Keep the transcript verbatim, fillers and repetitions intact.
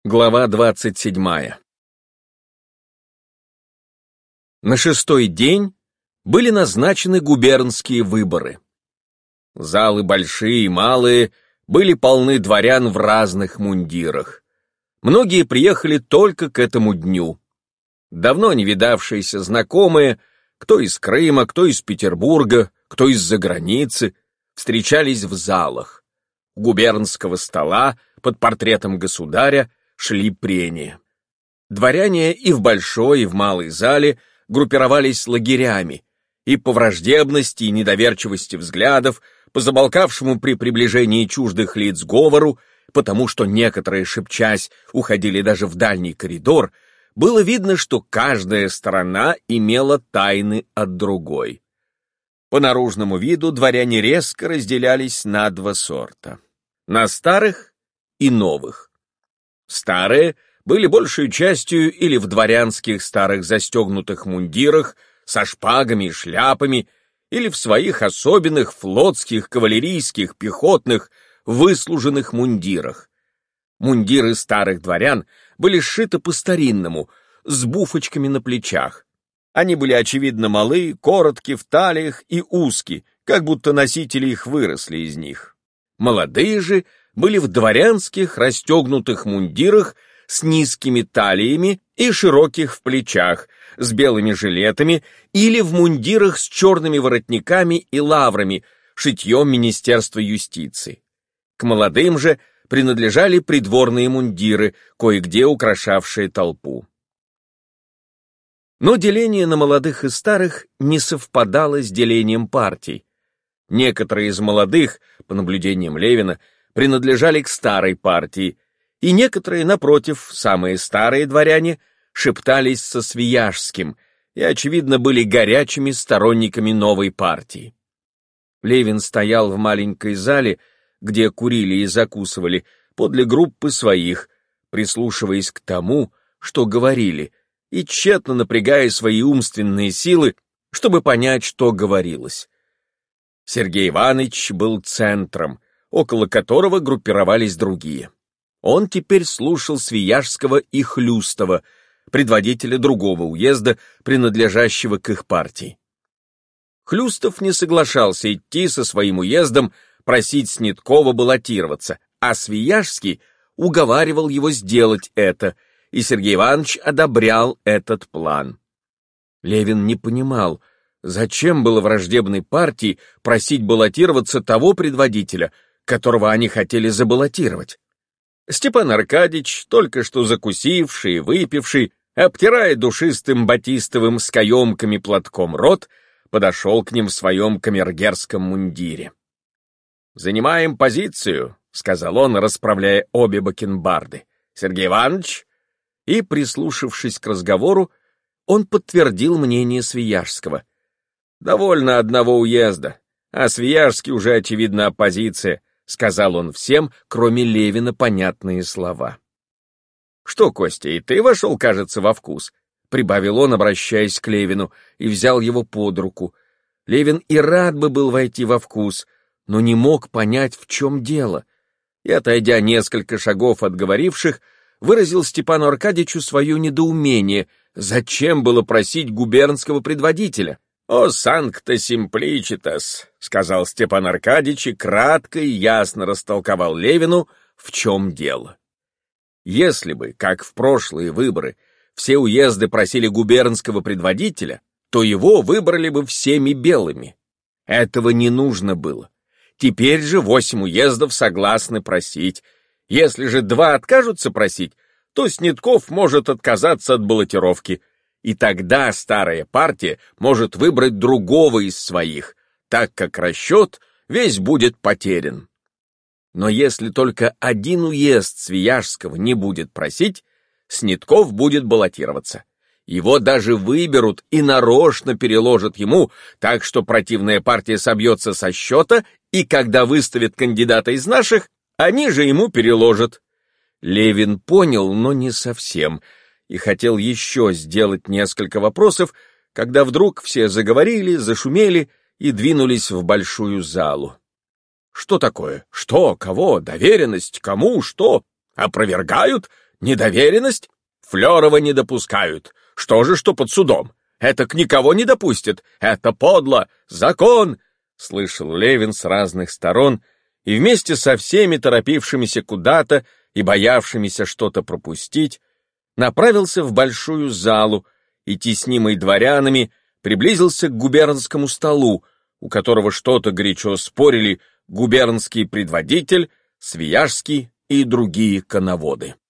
Глава двадцать седьмая. На шестой день были назначены губернские выборы. Залы большие и малые были полны дворян в разных мундирах. Многие приехали только к этому дню. Давно не видавшиеся знакомые, кто из Крыма, кто из Петербурга, кто из-за границы, встречались в залах. У губернского стола под портретом государя шли прения. Дворяне и в большой, и в малой зале группировались лагерями, и по враждебности и недоверчивости взглядов, по замолкавшему при приближении чуждых лиц говору, потому что некоторые, шепчась, уходили даже в дальний коридор, было видно, что каждая сторона имела тайны от другой. По наружному виду дворяне резко разделялись на два сорта: на старых и новых. Старые были большей частью или в дворянских старых застегнутых мундирах, со шпагами и шляпами, или в своих особенных флотских, кавалерийских, пехотных, выслуженных мундирах. Мундиры старых дворян были сшиты по-старинному, с буфочками на плечах. Они были, очевидно, малы, коротки в талиях и узки, как будто носители их выросли из них. Молодые же были в дворянских расстегнутых мундирах с низкими талиями и широких в плечах, с белыми жилетами или в мундирах с черными воротниками и лаврами, шитьем Министерства юстиции. К молодым же принадлежали придворные мундиры, кое-где украшавшие толпу. Но деление на молодых и старых не совпадало с делением партий. Некоторые из молодых, по наблюдениям Левина, принадлежали к старой партии, и некоторые, напротив, самые старые дворяне, шептались со Свияжским и, очевидно, были горячими сторонниками новой партии. Левин стоял в маленькой зале, где курили и закусывали, подле группы своих, прислушиваясь к тому, что говорили, и тщетно напрягая свои умственные силы, чтобы понять, что говорилось. Сергей Иванович был центром, около которого группировались другие. Он теперь слушал Свияжского и Хлюстова, предводителя другого уезда, принадлежащего к их партии. Хлюстов не соглашался идти со своим уездом просить Снеткова баллотироваться, а Свияжский уговаривал его сделать это, и Сергей Иванович одобрял этот план. Левин не понимал, зачем было враждебной партии просить баллотироваться того предводителя, которого они хотели забаллотировать. Степан Аркадьич, только что закусивший и выпивший, обтирая душистым батистовым с каемками платком рот, подошел к ним в своем камергерском мундире. «Занимаем позицию», — сказал он, расправляя обе бакенбарды. «Сергей Иванович?» И, прислушавшись к разговору, он подтвердил мнение Свияжского. «Довольно одного уезда, а Свияжский уже, очевидно, оппозиция», — сказал он всем, кроме Левина, понятные слова. «Что, Костя, и ты вошел, кажется, во вкус?» — прибавил он, обращаясь к Левину, и взял его под руку. Левин и рад бы был войти во вкус, но не мог понять, в чем дело, и, отойдя несколько шагов от говоривших, выразил Степану Аркадьичу свое недоумение, зачем было просить губернского предводителя. «О, санкта симпличитас», — сказал Степан Аркадьич и кратко и ясно растолковал Левину, в чем дело. Если бы, как в прошлые выборы, все уезды просили губернского предводителя, то его выбрали бы всеми белыми. Этого не нужно было. Теперь же восемь уездов согласны просить. Если же два откажутся просить, то Снетков может отказаться от баллотировки, и тогда старая партия может выбрать другого из своих, так как расчет весь будет потерян. Но если только один уезд Свияжского не будет просить, Снетков будет баллотироваться. Его даже выберут и нарочно переложат ему, так что противная партия собьется со счета, и когда выставят кандидата из наших, они же ему переложат. Левин понял, но не совсем, и хотел еще сделать несколько вопросов, когда вдруг все заговорили, зашумели и двинулись в большую залу. «Что такое? Что? Кого? Доверенность? Кому? Что? Опровергают? Недоверенность? Флёрова не допускают. Что же, что под судом? Это к никого не допустит. Это подло. Закон!» Слышал Левин с разных сторон, и вместе со всеми торопившимися куда-то и боявшимися что-то пропустить, направился в большую залу и, теснимый дворянами, приблизился к губернскому столу, у которого что-то горячо спорили губернский предводитель, Свияжский и другие коноводы.